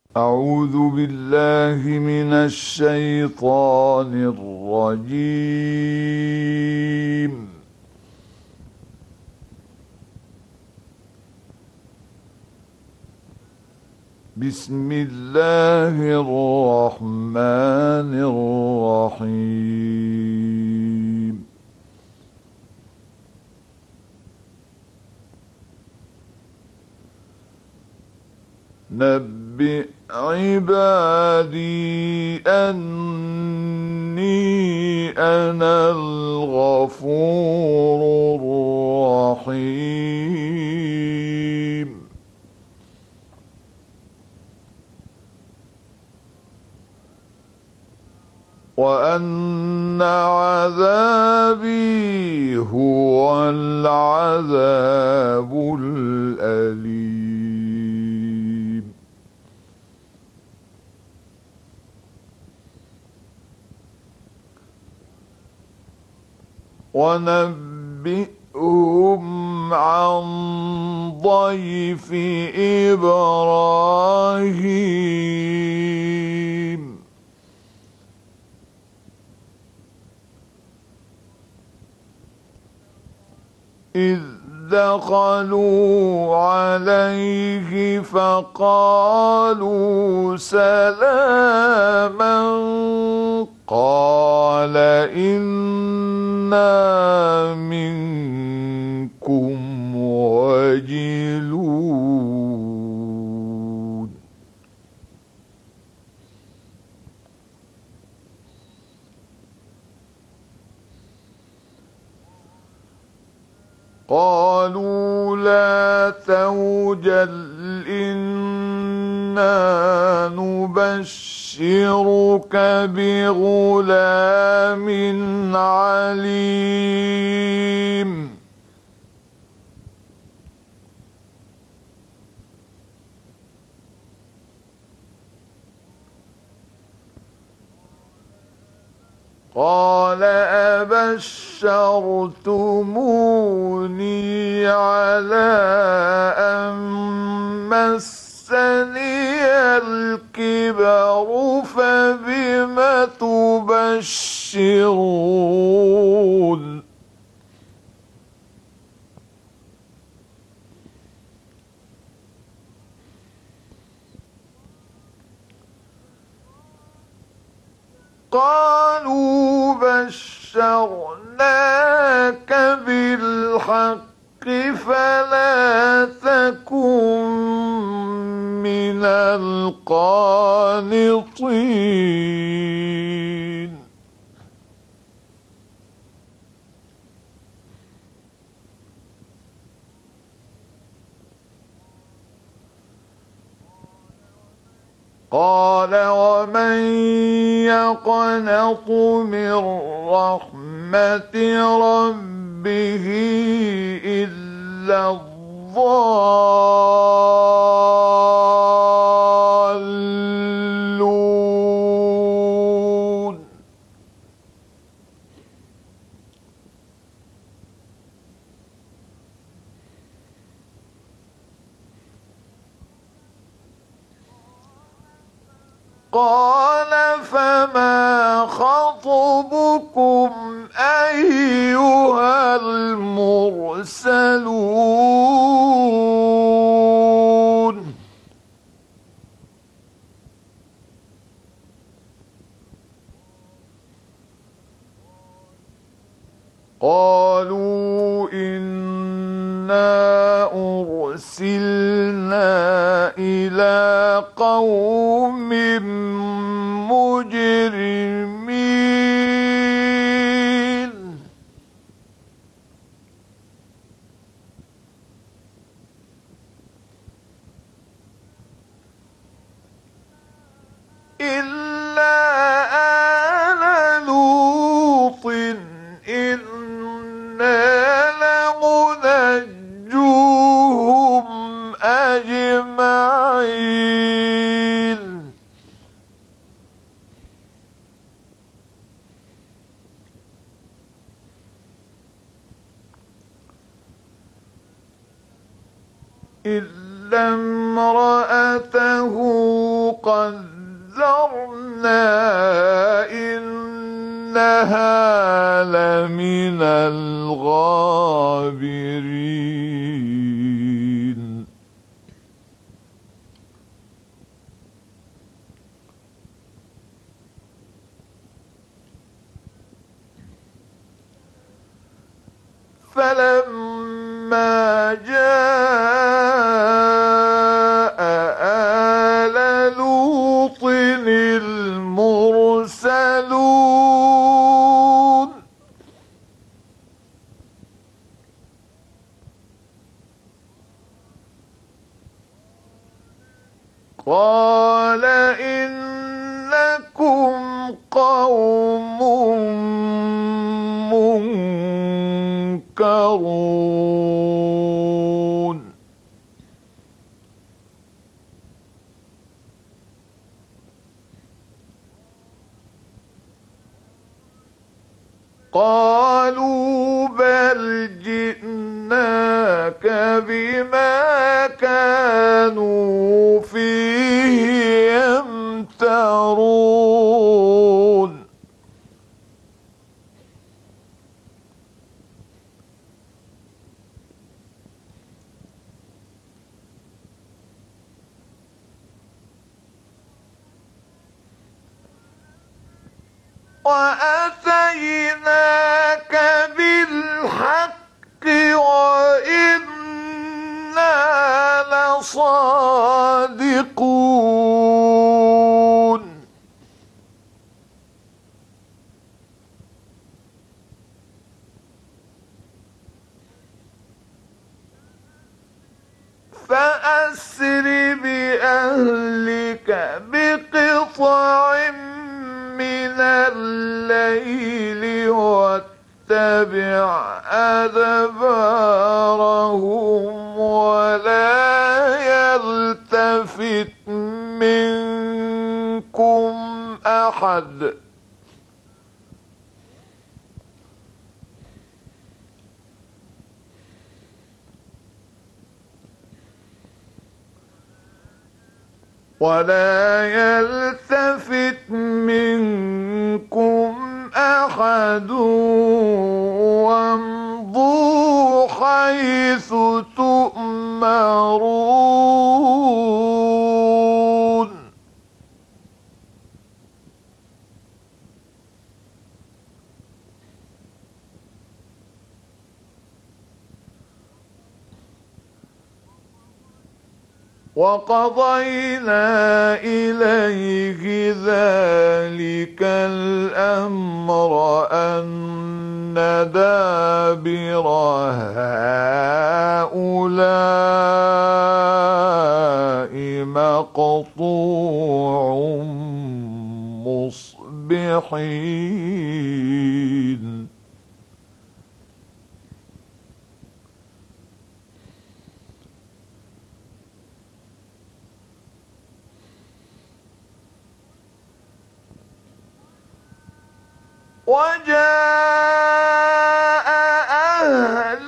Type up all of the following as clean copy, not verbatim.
أعوذ بالله من الشيطان الرجيم. بسم الله الرحمن الرحيم. نبئ عبادي أني أنا الغفور الرحيم. وأن عذابي هو العذاب الأليم. ونبئهم عن ضيف إبراهيم إذ دخلوا عليه فقالوا سلاما قال إنا منكم وجلون. قالوا لا توجل إنا نبشرك بغلام عليم قال أبشرتموني على أن مسني الكبر فبم تبشرون. قالوا بشرناك بالحق فلا تكن من القانطين. قال ومن يقنط من رحمة ربه إلا الضالون. قال فما خطبكم أيها المرسلون. قالوا إنا أرسلنا إلى قوم مجرمين. إلا آل لوط إنا لمنجوهم أجمعين. إلا امرأته قدرنا إنها لمن الغابرين فلما جاء آل لوط المرسلون قال إنكم قوم منكرون قالوا بل جئناك بما كانوا فيه يمترون وأتيناك بالحق وإنا لصادقون فأسر بأهلك بقطع من الليل واتبع أدبارهم ولا يلتفت منكم أحد وامضوا حيث تؤمرون وقضينا إليه ذلك الأمر أن دابر هؤلاء مقطوع مصبحين وجاء أهل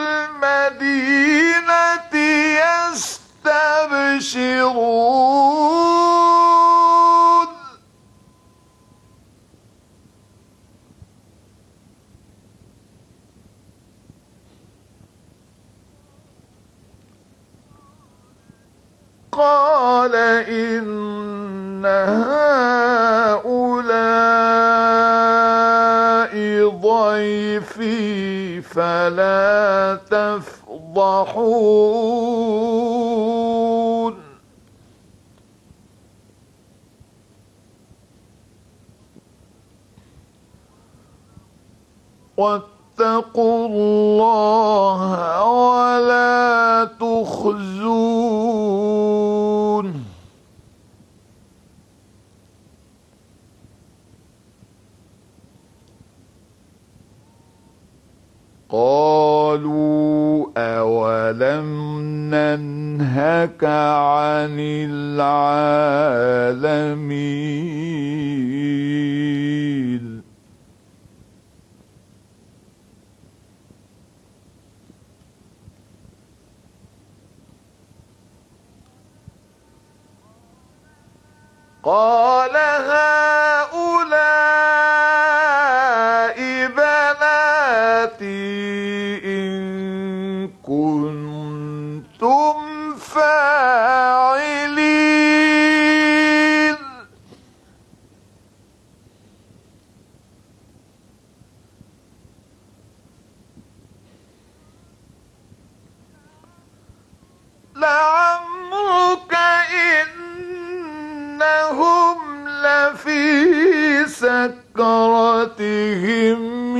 المدينة يستبشرون قال إن هؤلاء ضيفي فلا تفضحون واتقوا الله ولا تخزون قالوا أولم ننهك عن العالمين قال هؤلاء بناتي إن كنتم فاعلين لعمرك إنهم لفي سكرتهم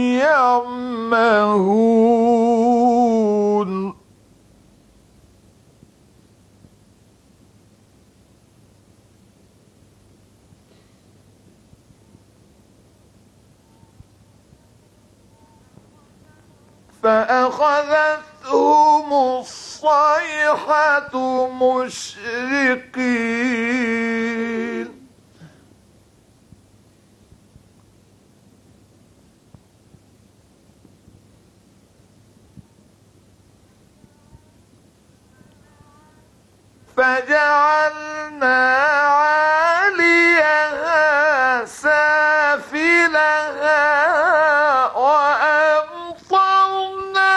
يعمهون فأخذتهم الصيحة مشرقين فجعلنا عاليها سافلها وأمطرنا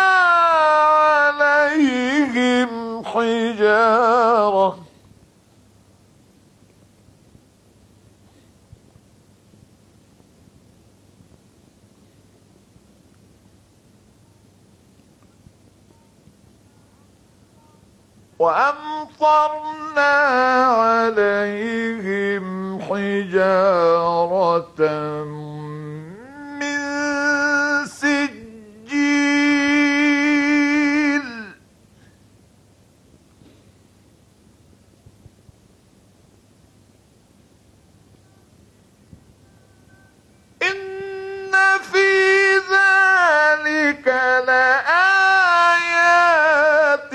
عليهم حجارة من سجيل إن في ذلك لآيات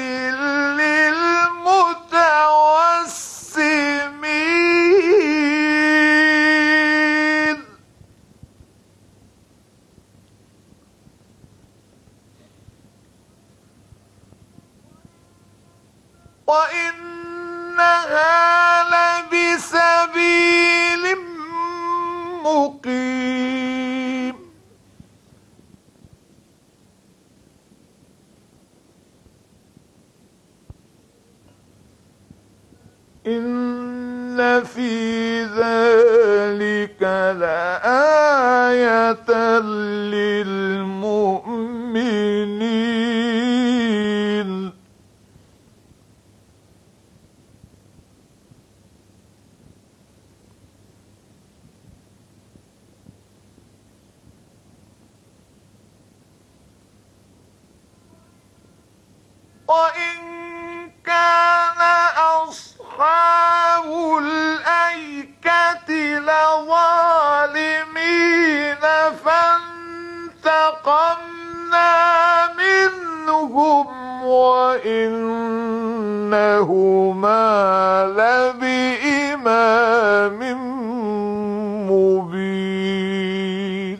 للمتوسمين وإنها لبسبيل مقيم إن في ذلك لآية للمؤمنين وإن كان أصحاب الأيكة لظالمين فانتقمنا منهم وإنهما لبإمام مبين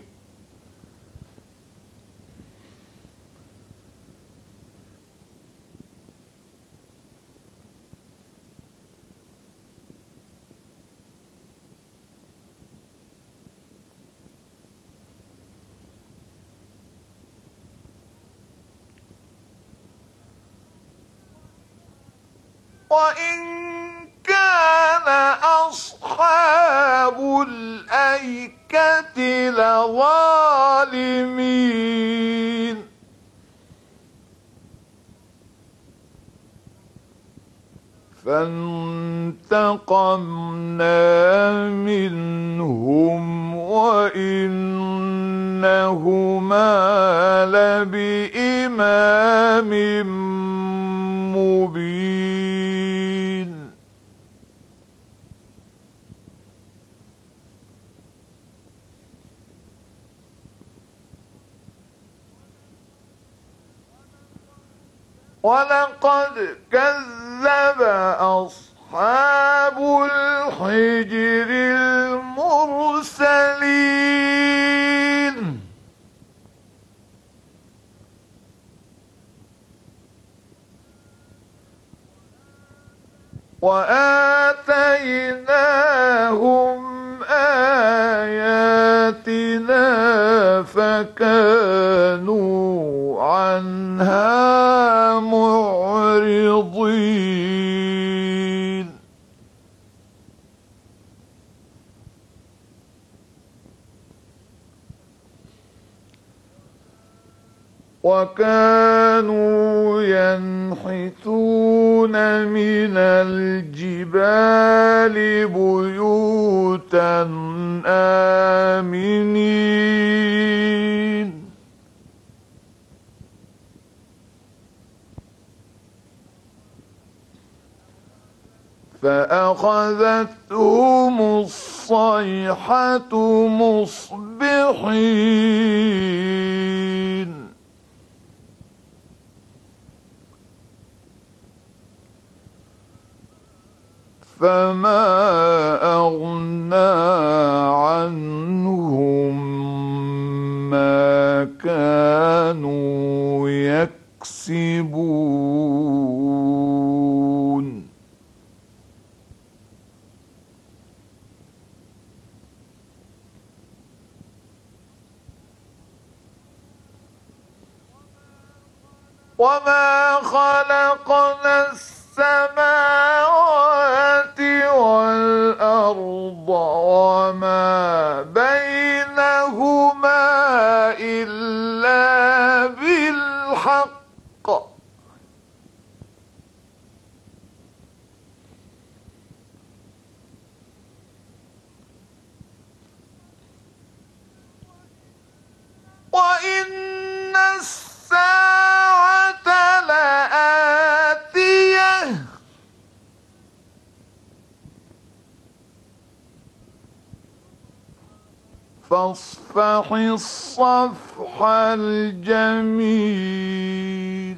وإن كان أصحاب الأيكة لظالمين فانتقمنا منهم وإنهما لبإمام مبين ولقد كذب أصحاب الحجر المرسلين وآتيناهم كانوا عنها معرضين وكانوا ينحتون من الجبال بيوتا آمنين فأخذتهم الصيحة مصبحين فما أغنى عنهم ما كانوا يكسبون وما خلقنا السماوات والأرض وما بينهما إلا بالحق وإن الساعة لآتية فاصفح الصفح الجميل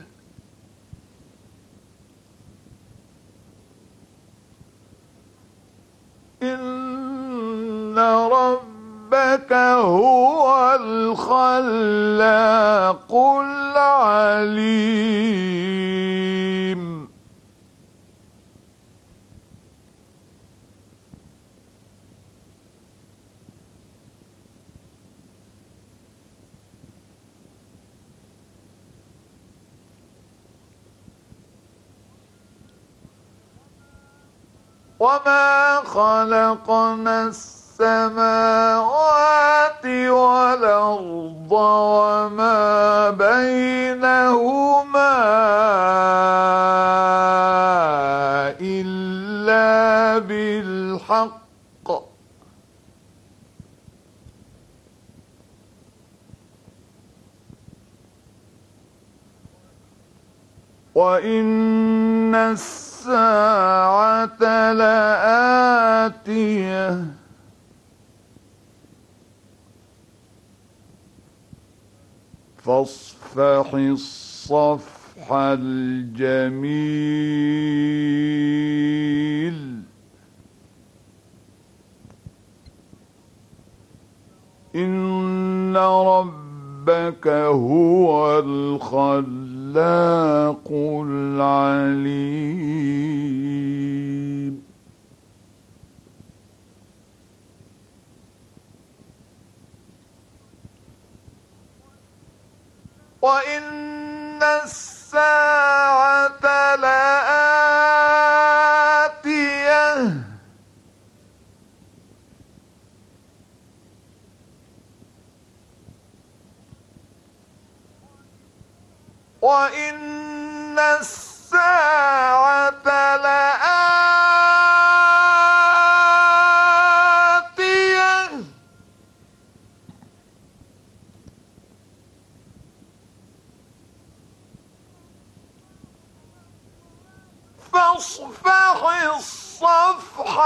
إن ربك هو الخلاق العليم وما خلقنا السماوات والأرض وما بينهما إلا بالحق وإن الساعة لآتية فاصفح الصفح الجميل إن ربك هو الخلاق العليم وإن الساعة لآتية وإن الساعة لآتية فاصفح الصفح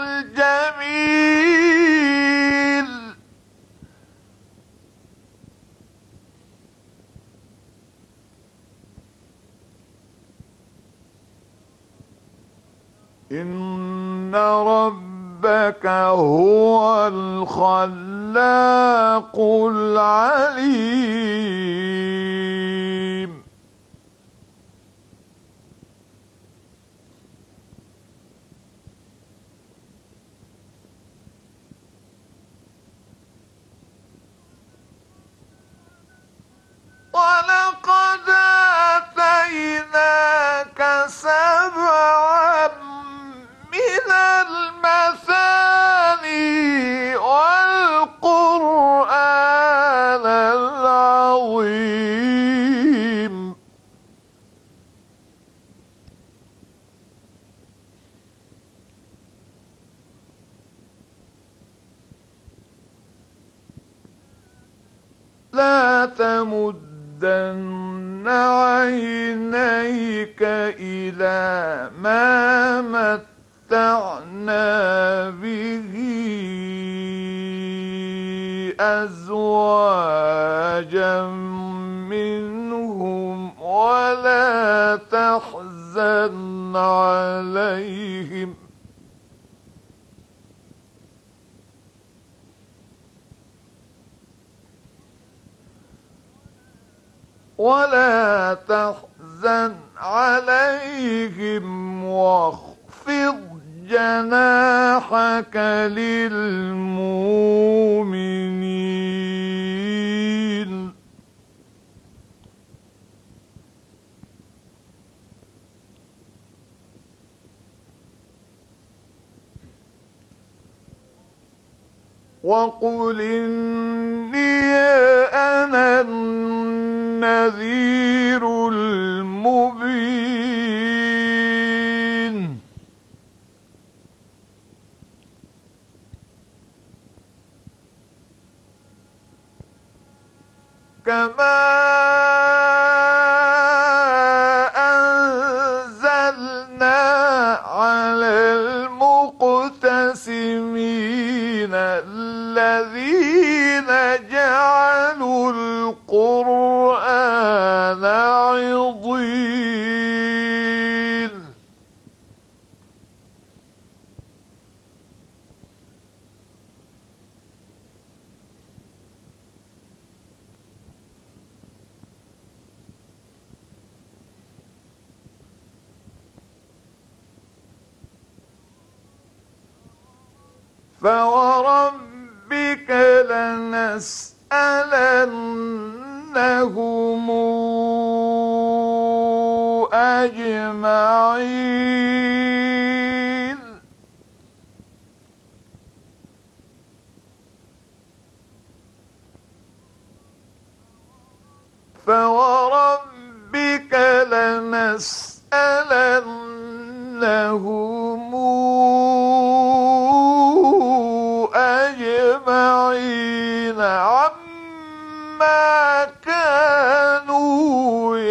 الجميل إن ربك هو الخلاق العليم ولا تمدن عينيك إلى ما متعنا به أزواجا منهم ولا تحزن عليهم واخفض جناحك للمؤمنين وقل إني أنا النذير المبين كما أنزلنا على المقتسمين الذين جعلوا القرآن عضين فوربك لنسألنهم أجمعين فوربك لنسألنهم أجمعين عما كانوا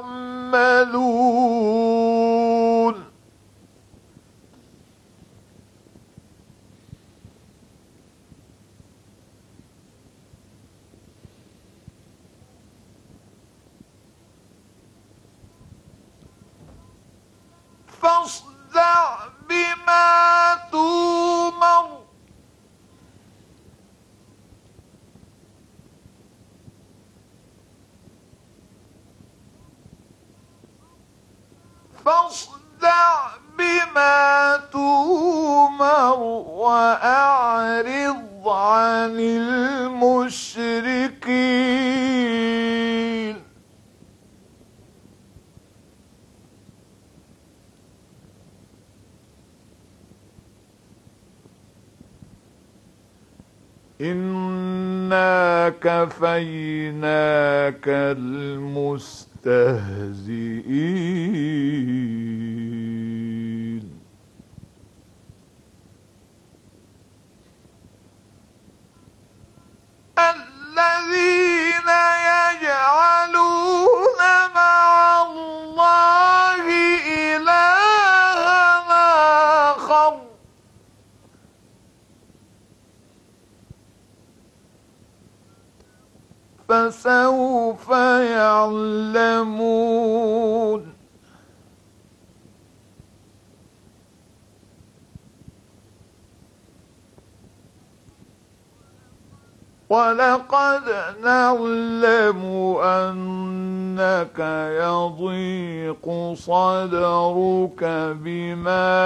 يعملون فاصدع بما تؤمر وأعرض عن المشركين إنا كفيناك المستهزئين الذين يجعلون مع الله إلها آخر فسوف يعلمون ولقد نعلم أنك يضيق صدرك بما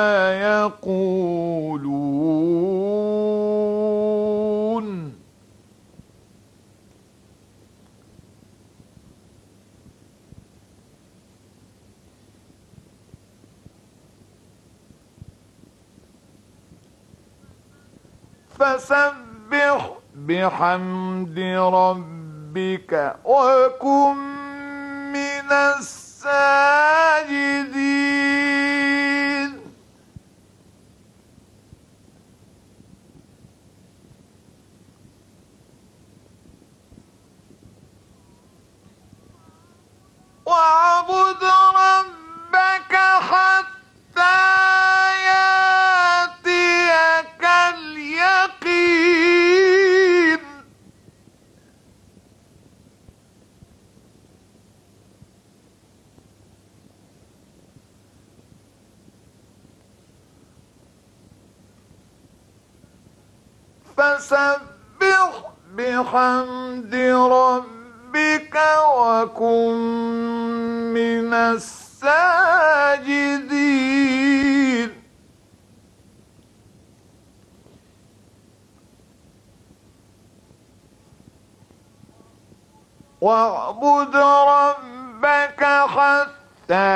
يقولون فسبح بحمد ربك وكن من الساجدين واعبد ربك حتى يأتيك اليقين فسبح بحمد ربك وكن من الساجدين واعبد ربك حتى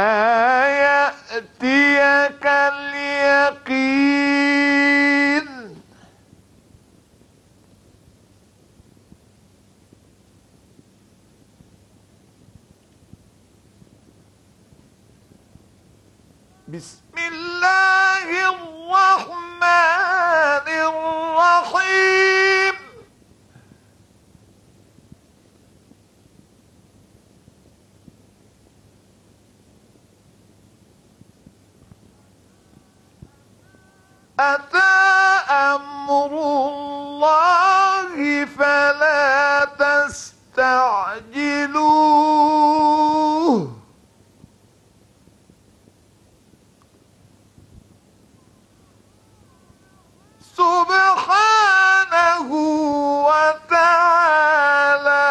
يأتيك اليقين بسم الله الرحمن الرحيم أتى أمر الله فلا تستعجلوه سبحانه وتعالى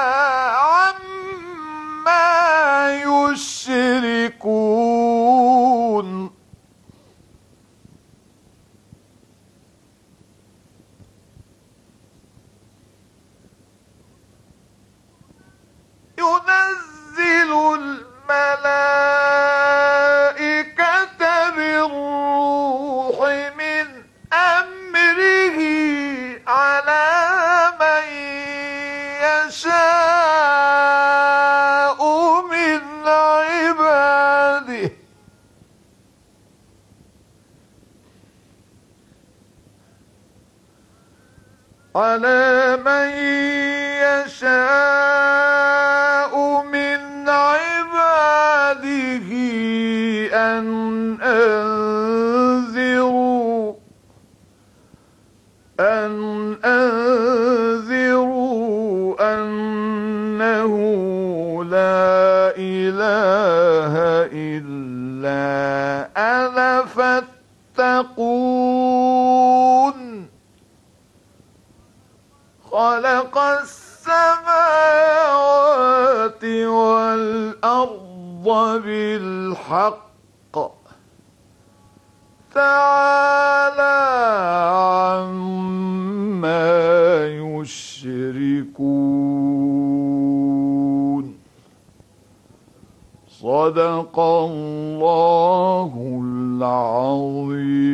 عما يشركون ينزل الملائكة بالروح من أمره على من يشاء من عباده على من يشاء من عباده أن أنذروا أنه لا إله إلا أنا فاتقون خلق السماوات والأرض بالحق تعالى عما يشركون صدق الله العظيم.